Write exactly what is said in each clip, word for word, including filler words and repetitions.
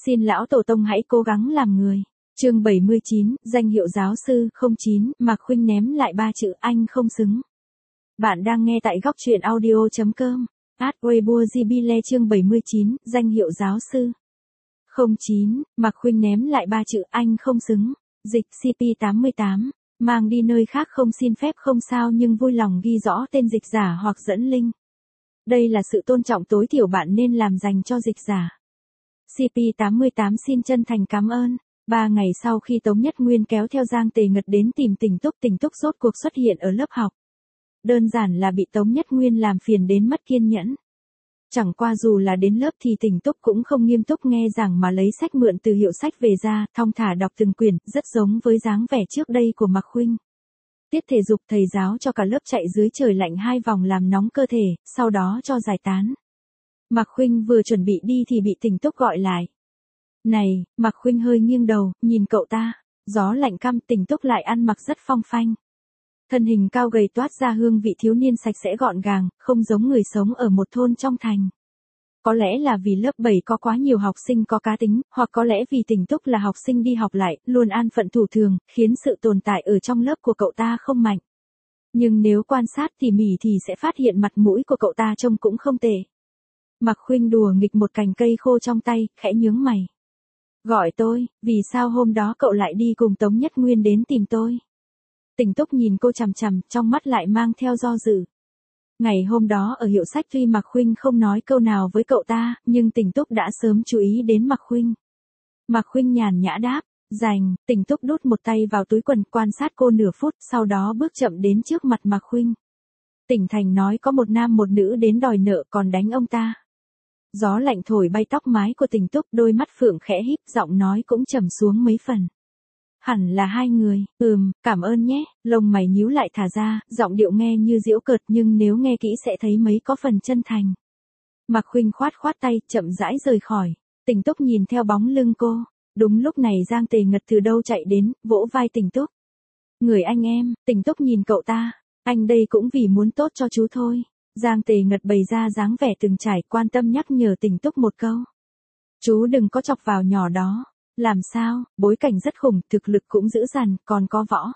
Xin lão tổ tông hãy cố gắng làm người. Chương bảy mươi chín, danh hiệu giáo sư. Không chín, Mạc Khuynh ném lại ba chữ anh không xứng. Bạn đang nghe tại góc truyện audio chấm com. At Weibo Jibile chương bảy mươi chín, danh hiệu giáo sư. Không chín, Mạc Khuynh ném lại ba chữ anh không xứng. Dịch C P tám mươi tám, mang đi nơi khác không xin phép không sao nhưng vui lòng ghi rõ tên dịch giả hoặc dẫn link. Đây là sự tôn trọng tối thiểu bạn nên làm dành cho dịch giả. C P tám mươi tám xin chân thành cảm ơn. Ba ngày sau khi Tống Nhất Nguyên kéo theo Giang Tề Ngật đến tìm Tình Túc, Tình Túc rốt cuộc xuất hiện ở lớp học. Đơn giản là bị Tống Nhất Nguyên làm phiền đến mất kiên nhẫn. Chẳng qua dù là đến lớp thì Tình Túc cũng không nghiêm túc nghe giảng mà lấy sách mượn từ hiệu sách về ra, thong thả đọc từng quyển, rất giống với dáng vẻ trước đây của Mạc Khuynh. Tiết thể dục thầy giáo cho cả lớp chạy dưới trời lạnh hai vòng làm nóng cơ thể, sau đó cho giải tán. Mạc Khuynh vừa chuẩn bị đi thì bị Tình Túc gọi lại. Này, Mạc Khuynh hơi nghiêng đầu, nhìn cậu ta, gió lạnh căm. Tình Túc lại ăn mặc rất phong phanh. Thân hình cao gầy toát ra hương vị thiếu niên sạch sẽ gọn gàng, không giống người sống ở một thôn trong thành. Có lẽ là vì lớp bảy có quá nhiều học sinh có cá tính, hoặc có lẽ vì Tình Túc là học sinh đi học lại, luôn an phận thủ thường, khiến sự tồn tại ở trong lớp của cậu ta không mạnh. Nhưng nếu quan sát tỉ mỉ thì sẽ phát hiện mặt mũi của cậu ta trông cũng không tệ. Mạc Khuynh đùa nghịch một cành cây khô trong tay, khẽ nhướng mày. Gọi tôi, vì sao hôm đó cậu lại đi cùng Tống Nhất Nguyên đến tìm tôi? Tình Túc nhìn cô chằm chằm, trong mắt lại mang theo do dự. Ngày hôm đó ở hiệu sách tuy Mạc Khuynh không nói câu nào với cậu ta, nhưng Tình Túc đã sớm chú ý đến Mạc Khuynh. Mạc Khuynh nhàn nhã đáp, dành. Tình Túc đút một tay vào túi quần quan sát cô nửa phút, sau đó bước chậm đến trước mặt Mạc Khuynh. Tỉnh thành nói có một nam một nữ đến đòi nợ còn đánh ông ta. Gió lạnh thổi bay tóc mái của Tình Túc, đôi mắt phượng khẽ híp, giọng nói cũng trầm xuống mấy phần. Hẳn là hai người. Ừm, cảm ơn nhé. Lông mày nhíu lại thả ra, giọng điệu nghe như giễu cợt nhưng nếu nghe kỹ sẽ thấy mấy có phần chân thành. Mạc Khuynh khoát khoát tay, chậm rãi rời khỏi. Tình Túc nhìn theo bóng lưng cô. Đúng lúc này Giang Tề Ngật từ đâu chạy đến, vỗ vai Tình Túc. Người anh em. Tình Túc nhìn cậu ta. Anh đây cũng vì muốn tốt cho chú thôi. Giang Tề Ngật bày ra dáng vẻ từng trải, quan tâm nhắc nhở Tình Túc một câu. Chú đừng có chọc vào nhỏ đó. Làm sao, bối cảnh rất khủng, thực lực cũng dữ dằn, còn có võ.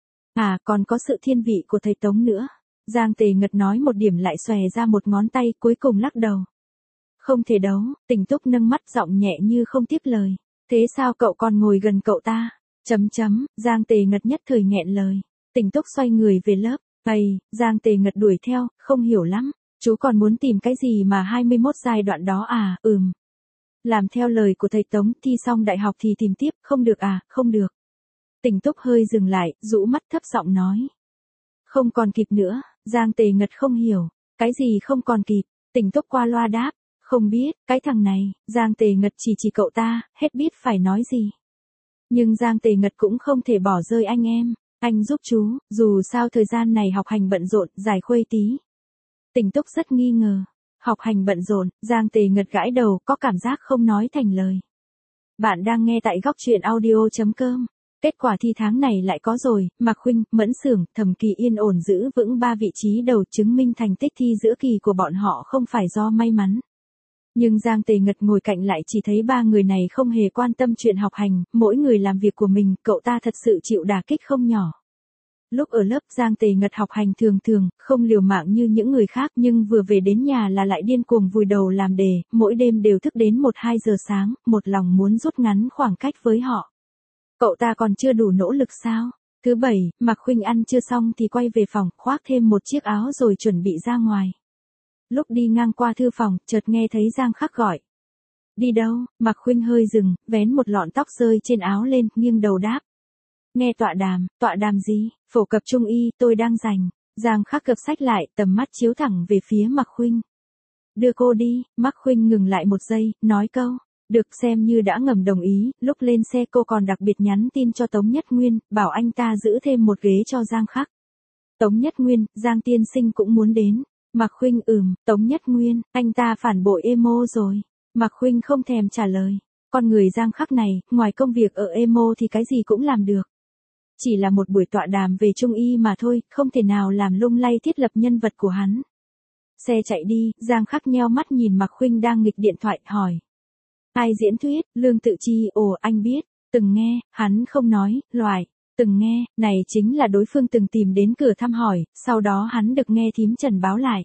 À, còn có sự thiên vị của thầy Tống nữa. Giang Tề Ngật nói một điểm lại xòe ra một ngón tay, cuối cùng lắc đầu. Không thể đấu. Tình Túc nâng mắt, giọng nhẹ như không tiếp lời. Thế sao cậu còn ngồi gần cậu ta? Chấm chấm, Giang Tề Ngật nhất thời nghẹn lời. Tình Túc xoay người về lớp. Ây, Giang Tề Ngật đuổi theo, không hiểu lắm. Chú còn muốn tìm cái gì mà hai mươi mốt giai đoạn đó à? Ừm. Làm theo lời của thầy Tống, thi xong đại học thì tìm tiếp, không được à? Không được. Tình Túc hơi dừng lại, rũ mắt thấp giọng nói. Không còn kịp nữa. Giang Tề Ngật không hiểu. Cái gì không còn kịp? Tình Túc qua loa đáp. Không biết, cái thằng này. Giang Tề Ngật chỉ chỉ cậu ta, hết biết phải nói gì. Nhưng Giang Tề Ngật cũng không thể bỏ rơi anh em. Anh giúp chú, dù sao thời gian này học hành bận rộn, giải khuây tí. Tình Túc rất nghi ngờ. Học hành bận rộn. Giang Tề Ngật gãi đầu, có cảm giác không nói thành lời. Bạn đang nghe tại góc truyện audio chấm com. Kết quả thi tháng này lại có rồi. Mạc Khuynh, Mẫn Xưởng, Thẩm Kỳ yên ổn giữ vững ba vị trí đầu, chứng minh thành tích thi giữa kỳ của bọn họ không phải do may mắn. Nhưng Giang Tề Ngật ngồi cạnh lại chỉ thấy ba người này không hề quan tâm chuyện học hành, mỗi người làm việc của mình, cậu ta thật sự chịu đả kích không nhỏ. Lúc ở lớp Giang Tề Ngật học hành thường thường, không liều mạng như những người khác nhưng vừa về đến nhà là lại điên cuồng vùi đầu làm đề, mỗi đêm đều thức đến một hai giờ sáng, một lòng muốn rút ngắn khoảng cách với họ. Cậu ta còn chưa đủ nỗ lực sao? Thứ bảy, Mạc Khuynh ăn chưa xong thì quay về phòng, khoác thêm một chiếc áo rồi chuẩn bị ra ngoài. Lúc đi ngang qua thư phòng, chợt nghe thấy Giang Khắc gọi. Đi đâu? Mạc Khuynh hơi dừng, vén một lọn tóc rơi trên áo lên, nghiêng đầu đáp. Nghe tọa đàm. Tọa đàm gì? Phổ cập trung y, tôi đang rảnh. Giang Khắc cập sách lại, tầm mắt chiếu thẳng về phía Mạc Khuynh. Đưa cô đi. Mạc Khuynh ngừng lại một giây, nói câu. Được, xem như đã ngầm đồng ý. Lúc lên xe cô còn đặc biệt nhắn tin cho Tống Nhất Nguyên, bảo anh ta giữ thêm một ghế cho Giang Khắc. Tống Nhất Nguyên, Giang tiên sinh cũng muốn đến. Mạc Khuynh ừm, Tống Nhất Nguyên, anh ta phản bội emo rồi. Mạc Khuynh không thèm trả lời. Con người Giang Khắc này, ngoài công việc ở emo thì cái gì cũng làm được. Chỉ là một buổi tọa đàm về trung y mà thôi, không thể nào làm lung lay thiết lập nhân vật của hắn. Xe chạy đi, Giang Khắc nheo mắt nhìn Mạc Khuynh đang nghịch điện thoại, hỏi. Ai diễn thuyết, Lương Tự Chi, ồ anh biết, từng nghe, hắn không nói, loại, từng nghe, này chính là đối phương từng tìm đến cửa thăm hỏi, sau đó hắn được nghe thím Trần báo lại.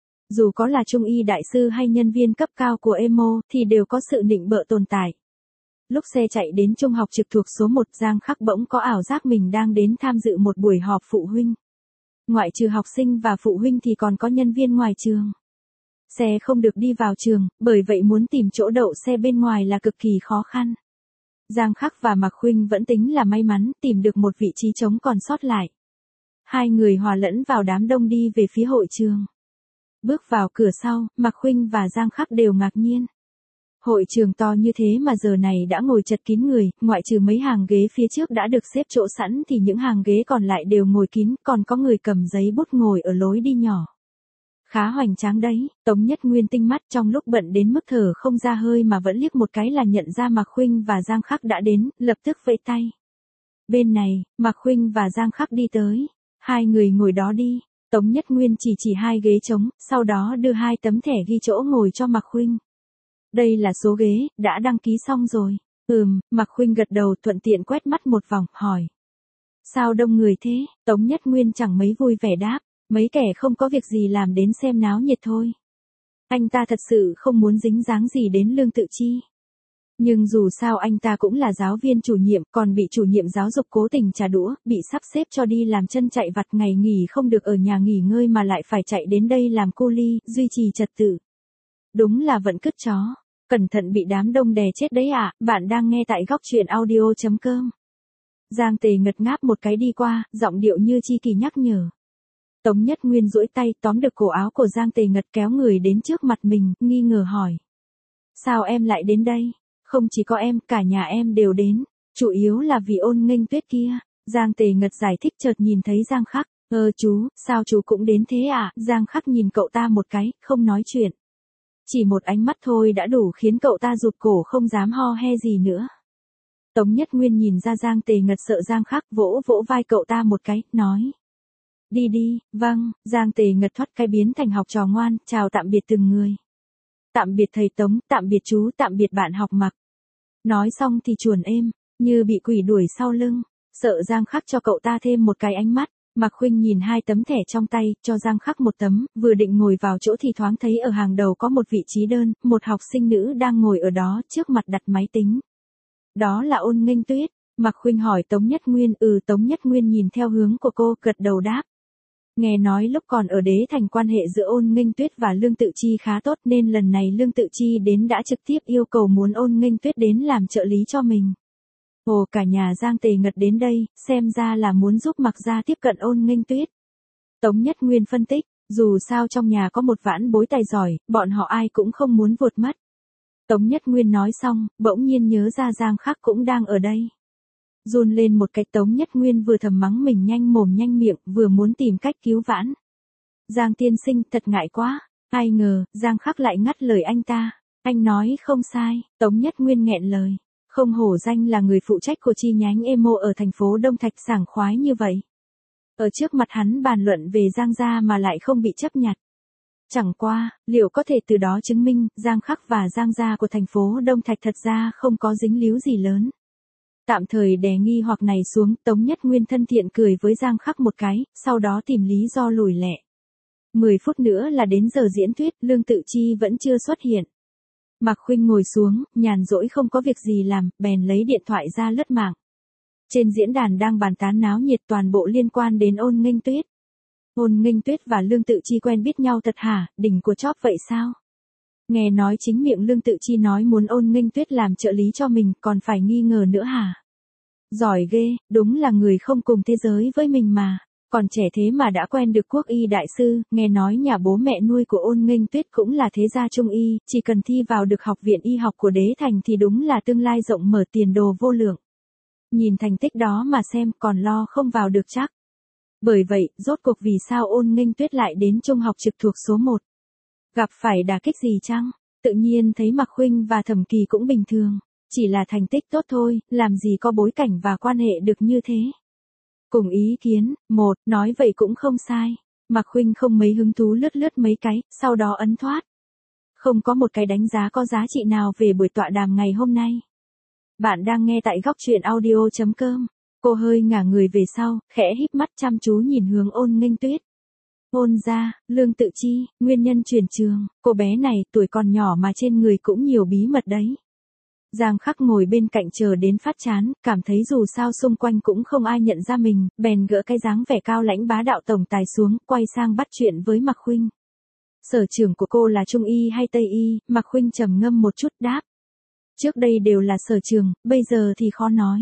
Dù có là trung y đại sư hay nhân viên cấp cao của emo thì đều có sự nịnh bợ tồn tại. Lúc xe chạy đến trung học trực thuộc số một, Giang Khắc bỗng có ảo giác mình đang đến tham dự một buổi họp phụ huynh. Ngoại trừ học sinh và phụ huynh thì còn có nhân viên ngoài trường. Xe không được đi vào trường, bởi vậy muốn tìm chỗ đậu xe bên ngoài là cực kỳ khó khăn. Giang Khắc và Mạc Khuynh vẫn tính là may mắn tìm được một vị trí trống còn sót lại. Hai người hòa lẫn vào đám đông đi về phía hội trường. Bước vào cửa sau, Mạc Khuynh và Giang Khắc đều ngạc nhiên. Hội trường to như thế mà giờ này đã ngồi chật kín người, ngoại trừ mấy hàng ghế phía trước đã được xếp chỗ sẵn thì những hàng ghế còn lại đều ngồi kín, còn có người cầm giấy bút ngồi ở lối đi nhỏ. Khá hoành tráng đấy, Tống Nhất Nguyên tinh mắt trong lúc bận đến mức thở không ra hơi mà vẫn liếc một cái là nhận ra Mạc Khuynh và Giang Khắc đã đến, lập tức vẫy tay. Bên này, Mạc Khuynh và Giang Khắc đi tới. Hai người ngồi đó đi. Tống Nhất Nguyên chỉ chỉ hai ghế trống, sau đó đưa hai tấm thẻ ghi chỗ ngồi cho Mạc Khuynh. Đây là số ghế, đã đăng ký xong rồi. Ừm, Mạc Khuynh gật đầu thuận tiện quét mắt một vòng, hỏi. Sao đông người thế? Tống Nhất Nguyên chẳng mấy vui vẻ đáp. Mấy kẻ không có việc gì làm đến xem náo nhiệt thôi. Anh ta thật sự không muốn dính dáng gì đến Lương Tự Chi. Nhưng dù sao anh ta cũng là giáo viên chủ nhiệm, còn bị chủ nhiệm giáo dục cố tình trả đũa, bị sắp xếp cho đi làm chân chạy vặt, ngày nghỉ không được ở nhà nghỉ ngơi mà lại phải chạy đến đây làm cu li, duy trì trật tự. Đúng là vận cứt chó. Cẩn thận bị đám đông đè chết đấy ạ, à. Bạn đang nghe tại góc truyện audio chấm com. Giang Tề ngật ngáp một cái đi qua, giọng điệu như chi kỳ nhắc nhở. Tống Nhất Nguyên duỗi tay tóm được cổ áo của Giang Tề Ngật kéo người đến trước mặt mình, nghi ngờ hỏi. Sao em lại đến đây? Không chỉ có em, cả nhà em đều đến. Chủ yếu là vì Ôn Nghênh Tuyết kia. Giang Tề Ngật giải thích chợt nhìn thấy Giang Khắc. Ờ chú, sao chú cũng đến thế à? Giang Khắc nhìn cậu ta một cái, không nói chuyện. Chỉ một ánh mắt thôi đã đủ khiến cậu ta rụt cổ không dám ho he gì nữa. Tống Nhất Nguyên nhìn ra Giang Tề Ngật sợ Giang Khắc, vỗ vỗ vai cậu ta một cái, nói. Đi đi, vâng, Giang Tề Ngật thoát cái biến thành học trò ngoan, chào tạm biệt từng người. Tạm biệt thầy Tống, tạm biệt chú, tạm biệt bạn học Mặc. Nói xong thì chuồn êm, như bị quỷ đuổi sau lưng, sợ Giang Khắc cho cậu ta thêm một cái ánh mắt. Mạc Khuynh nhìn hai tấm thẻ trong tay, cho Giang Khắc một tấm, vừa định ngồi vào chỗ thì thoáng thấy ở hàng đầu có một vị trí đơn, một học sinh nữ đang ngồi ở đó, trước mặt đặt máy tính. Đó là Ôn Nghênh Tuyết. Mạc Khuynh hỏi Tống Nhất Nguyên, ừ Tống Nhất Nguyên nhìn theo hướng của cô, gật đầu đáp. Nghe nói lúc còn ở Đế Thành quan hệ giữa Ôn Nghênh Tuyết và Lương Tự Chi khá tốt nên lần này Lương Tự Chi đến đã trực tiếp yêu cầu muốn Ôn Nghênh Tuyết đến làm trợ lý cho mình. Ồ, cả nhà Giang Tề Ngật đến đây, xem ra là muốn giúp Mạc gia tiếp cận Ôn Nghênh Tuyết. Tống Nhất Nguyên phân tích, dù sao trong nhà có một vãn bối tài giỏi, bọn họ ai cũng không muốn vụt mất. Tống Nhất Nguyên nói xong, bỗng nhiên nhớ ra Giang Khắc cũng đang ở đây. Run lên một cái, Tống Nhất Nguyên vừa thầm mắng mình nhanh mồm nhanh miệng, vừa muốn tìm cách cứu vãn. Giang tiên sinh, thật ngại quá. Ai ngờ, Giang Khắc lại ngắt lời anh ta. Anh nói không sai, Tống Nhất Nguyên nghẹn lời. Không hổ danh là người phụ trách của chi nhánh emo ở thành phố Đông Thạch, sảng khoái như vậy. Ở trước mặt hắn bàn luận về Giang gia mà lại không bị chấp nhặt. Chẳng qua, liệu có thể từ đó chứng minh, Giang Khắc và Giang gia của thành phố Đông Thạch thật ra không có dính líu gì lớn. Tạm thời đè nghi hoặc này xuống, Tống Nhất Nguyên thân thiện cười với Giang Khắc một cái, sau đó tìm lý do lùi lẹ. Mười phút nữa là đến giờ diễn thuyết, Lương Tự Chi vẫn chưa xuất hiện. Mạc Khuynh ngồi xuống, nhàn rỗi không có việc gì làm, bèn lấy điện thoại ra lướt mạng. Trên diễn đàn đang bàn tán náo nhiệt toàn bộ liên quan đến Ôn Nghênh Tuyết. Ôn Nghênh Tuyết và Lương Tự Chi quen biết nhau thật hả, đỉnh của chóp vậy sao? Nghe nói chính miệng Lương Tự Chi nói muốn Ôn Nghênh Tuyết làm trợ lý cho mình, còn phải nghi ngờ nữa hả? Giỏi ghê, đúng là người không cùng thế giới với mình mà. Còn trẻ thế mà đã quen được quốc y đại sư, nghe nói nhà bố mẹ nuôi của Ôn Nghênh Tuyết cũng là thế gia trung y, chỉ cần thi vào được học viện y học của Đế Thành thì đúng là tương lai rộng mở, tiền đồ vô lượng. Nhìn thành tích đó mà xem, còn lo không vào được chắc. Bởi vậy, rốt cuộc vì sao Ôn Nghênh Tuyết lại đến trung học trực thuộc số một? Gặp phải đả kích gì chăng? Tự nhiên thấy Mạc Khuynh và Thẩm Kỳ cũng bình thường. Chỉ là thành tích tốt thôi, làm gì có bối cảnh và quan hệ được như thế. Cùng ý kiến, một, nói vậy cũng không sai. Mạc Khuynh không mấy hứng thú lướt lướt mấy cái, sau đó ấn thoát. Không có một cái đánh giá có giá trị nào về buổi tọa đàm ngày hôm nay. Bạn đang nghe tại góc truyện audio chấm com. Cô hơi ngả người về sau, khẽ híp mắt chăm chú nhìn hướng Ôn Nghênh Tuyết. Ôn gia, Lương Tự Chi, nguyên nhân chuyển trường, cô bé này tuổi còn nhỏ mà trên người cũng nhiều bí mật đấy. Giang Khắc ngồi bên cạnh chờ đến phát chán, cảm thấy dù sao xung quanh cũng không ai nhận ra mình, bèn gỡ cái dáng vẻ cao lãnh bá đạo tổng tài xuống, quay sang bắt chuyện với Mạc Khuynh. Sở trường của cô là Trung y hay Tây y? Mạc Khuynh trầm ngâm một chút đáp. Trước đây đều là sở trường, bây giờ thì khó nói.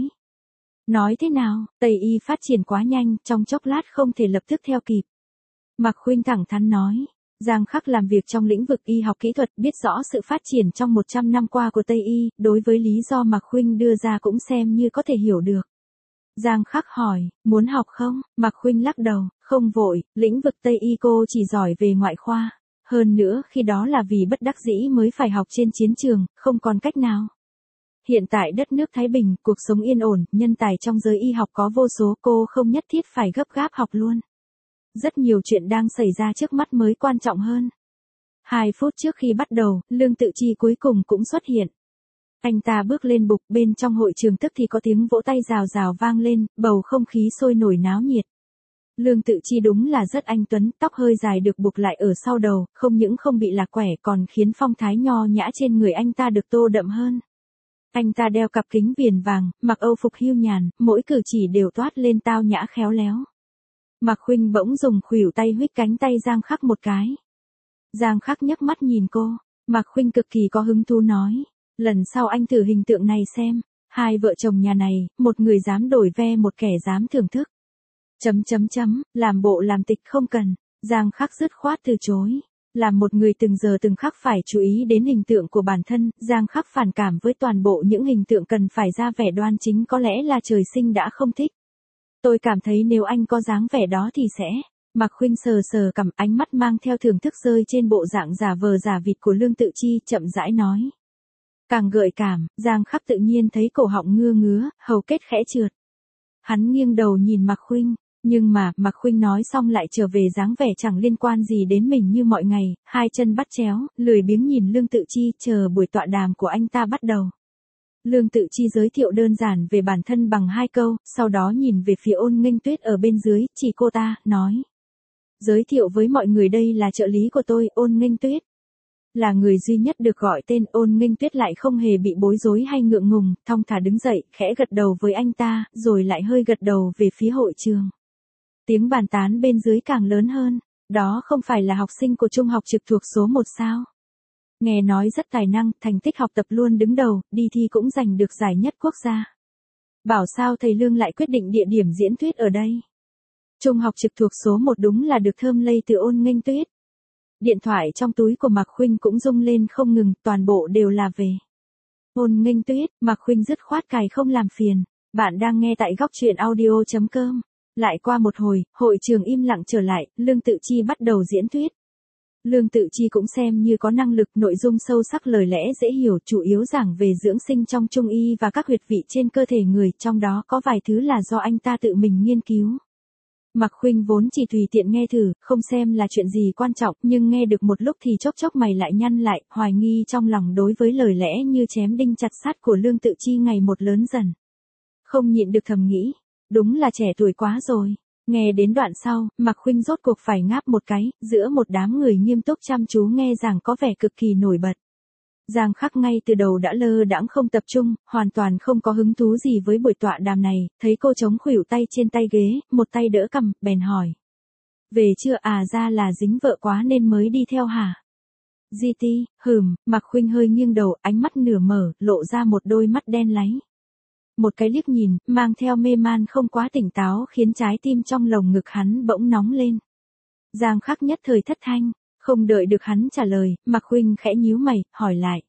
Nói thế nào, Tây y phát triển quá nhanh, trong chốc lát không thể lập tức theo kịp. Mạc Khuynh thẳng thắn nói. Giang Khắc làm việc trong lĩnh vực y học kỹ thuật, biết rõ sự phát triển trong một trăm năm qua của Tây y, đối với lý do Mạc Khuynh đưa ra cũng xem như có thể hiểu được. Giang Khắc hỏi, muốn học không? Mạc Khuynh lắc đầu, không vội, lĩnh vực Tây y cô chỉ giỏi về ngoại khoa. Hơn nữa khi đó là vì bất đắc dĩ mới phải học trên chiến trường, không còn cách nào. Hiện tại đất nước Thái Bình, cuộc sống yên ổn, nhân tài trong giới y học có vô số, cô không nhất thiết phải gấp gáp học luôn. Rất nhiều chuyện đang xảy ra trước mắt mới quan trọng hơn. Hai phút trước khi bắt đầu, Lương Tự Chi cuối cùng cũng xuất hiện. Anh ta bước lên bục, bên trong hội trường tức thì có tiếng vỗ tay rào rào vang lên, bầu không khí sôi nổi náo nhiệt. Lương Tự Chi đúng là rất anh tuấn, tóc hơi dài được buộc lại ở sau đầu, không những không bị lạc quẻ còn khiến phong thái nho nhã trên người anh ta được tô đậm hơn. Anh ta đeo cặp kính viền vàng, mặc âu phục hưu nhàn, mỗi cử chỉ đều toát lên tao nhã khéo léo. Mạc Khuynh bỗng dùng khuỷu tay huých cánh tay Giang Khắc một cái. Giang Khắc nhấc mắt nhìn cô, Mạc Khuynh cực kỳ có hứng thú nói, lần sau anh thử hình tượng này xem, hai vợ chồng nhà này, một người dám đổi ve một kẻ dám thưởng thức. Chấm chấm chấm, làm bộ làm tịch không cần, Giang Khắc dứt khoát từ chối. Làm một người từng giờ từng khắc phải chú ý đến hình tượng của bản thân, Giang Khắc phản cảm với toàn bộ những hình tượng cần phải ra vẻ đoan chính, có lẽ là trời sinh đã không thích. Tôi cảm thấy nếu anh có dáng vẻ đó thì sẽ. Mạc Khuynh sờ sờ cằm, ánh mắt mang theo thưởng thức rơi trên bộ dạng giả vờ giả vịt của Lương Tự Chi, chậm rãi nói. Càng gợi cảm, Giang Khắc tự nhiên thấy cổ họng ngưa ngứa, hầu kết khẽ trượt. Hắn nghiêng đầu nhìn Mạc Khuynh, nhưng mà, Mạc Khuynh nói xong lại trở về dáng vẻ chẳng liên quan gì đến mình như mọi ngày, hai chân bắt chéo, lười biếng nhìn Lương Tự Chi, chờ buổi tọa đàm của anh ta bắt đầu. Lương Tự Chi giới thiệu đơn giản về bản thân bằng hai câu, sau đó nhìn về phía Ôn Nghênh Tuyết ở bên dưới, chỉ cô ta, nói. Giới thiệu với mọi người đây là trợ lý của tôi, Ôn Nghênh Tuyết. Là người duy nhất được gọi tên. Ôn Nghênh Tuyết lại không hề bị bối rối hay ngượng ngùng, thong thả đứng dậy, khẽ gật đầu với anh ta, rồi lại hơi gật đầu về phía hội trường. Tiếng bàn tán bên dưới càng lớn hơn, đó không phải là học sinh của trung học trực thuộc số một sao? Nghe nói rất tài năng, thành tích học tập luôn đứng đầu, đi thi cũng giành được giải nhất quốc gia. Bảo sao thầy Lương lại quyết định địa điểm diễn thuyết ở đây? Trung học trực thuộc số một đúng là được thơm lây từ Ôn Nghênh Tuyết. Điện thoại trong túi của Mạc Khuynh cũng rung lên không ngừng, toàn bộ đều là về Ôn Nghênh Tuyết. Mạc Khuynh dứt khoát cài không làm phiền. Bạn đang nghe tại góc truyện audio chấm com. Lại qua một hồi, hội trường im lặng trở lại, Lương Tự Chi bắt đầu diễn thuyết. Lương Tự Chi cũng xem như có năng lực, nội dung sâu sắc, lời lẽ dễ hiểu, chủ yếu giảng về dưỡng sinh trong Trung y và các huyệt vị trên cơ thể người, trong đó có vài thứ là do anh ta tự mình nghiên cứu. Mạc Khuynh vốn chỉ tùy tiện nghe thử, không xem là chuyện gì quan trọng, nhưng nghe được một lúc thì chốc chốc mày lại nhăn lại, hoài nghi trong lòng đối với lời lẽ như chém đinh chặt sắt của Lương Tự Chi ngày một lớn dần. Không nhịn được thầm nghĩ, đúng là trẻ tuổi quá rồi. Nghe đến đoạn sau, Mạc Khuynh rốt cuộc phải ngáp một cái, giữa một đám người nghiêm túc chăm chú nghe giảng có vẻ cực kỳ nổi bật. Giang Khắc ngay từ đầu đã lơ đãng không tập trung, hoàn toàn không có hứng thú gì với buổi tọa đàm này, thấy cô chống khuỷu tay trên tay ghế, một tay đỡ cằm, bèn hỏi. Về chưa? À, ra là dính vợ quá nên mới đi theo hả? giê tê, hừm, Mạc Khuynh hơi nghiêng đầu, ánh mắt nửa mở, lộ ra một đôi mắt đen láy. Một cái liếc nhìn, mang theo mê man không quá tỉnh táo, khiến trái tim trong lồng ngực hắn bỗng nóng lên. Giang Khắc nhất thời thất thanh, không đợi được hắn trả lời, Mạc Khuynh khẽ nhíu mày, hỏi lại.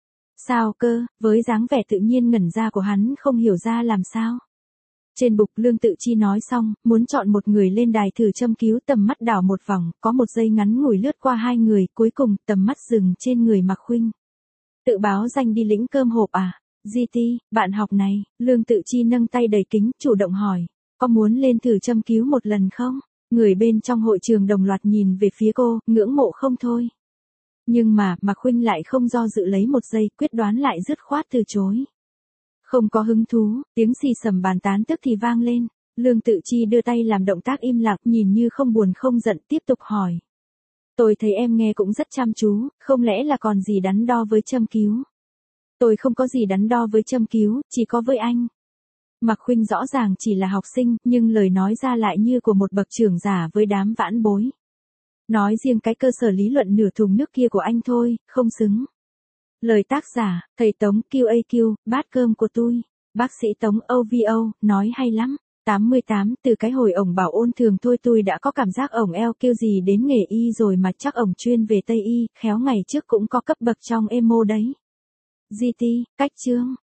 Sao cơ? Với dáng vẻ tự nhiên ngẩn ra của hắn không hiểu ra làm sao. Trên bục Lương Tự Chi nói xong, muốn chọn một người lên đài thử châm cứu, tầm mắt đảo một vòng, có một giây ngắn ngủi lướt qua hai người, cuối cùng tầm mắt dừng trên người Mạc Khuynh. Tự báo danh đi lĩnh cơm hộp à? giê tê, bạn học này, Lương Tự Chi nâng tay đầy kính, chủ động hỏi, có muốn lên thử châm cứu một lần không? Người bên trong hội trường đồng loạt nhìn về phía cô, ngưỡng mộ không thôi. Nhưng mà, Mạc Khuynh lại không do dự lấy một giây, quyết đoán lại dứt khoát từ chối. Không có hứng thú, tiếng xì xầm bàn tán tức thì vang lên. Lương Tự Chi đưa tay làm động tác im lặng, nhìn như không buồn không giận, tiếp tục hỏi. Tôi thấy em nghe cũng rất chăm chú, không lẽ là còn gì đắn đo với Châm Cứu? Tôi không có gì đắn đo với Châm Cứu, chỉ có với anh. Mạc Khuynh rõ ràng chỉ là học sinh, nhưng lời nói ra lại như của một bậc trưởng giả với đám vãn bối. Nói riêng cái cơ sở lý luận nửa thùng nước kia của anh thôi, không xứng. Lời tác giả, thầy Tống quy a quy, bát cơm của tôi. Bác sĩ Tống ô vê o, nói hay lắm. tám mươi tám, từ cái hồi ổng bảo ôn thường thôi tôi đã có cảm giác ổng eo kêu gì đến nghề y rồi mà chắc ổng chuyên về Tây y, khéo ngày trước cũng có cấp bậc trong emo đấy. giê tê, cách chương.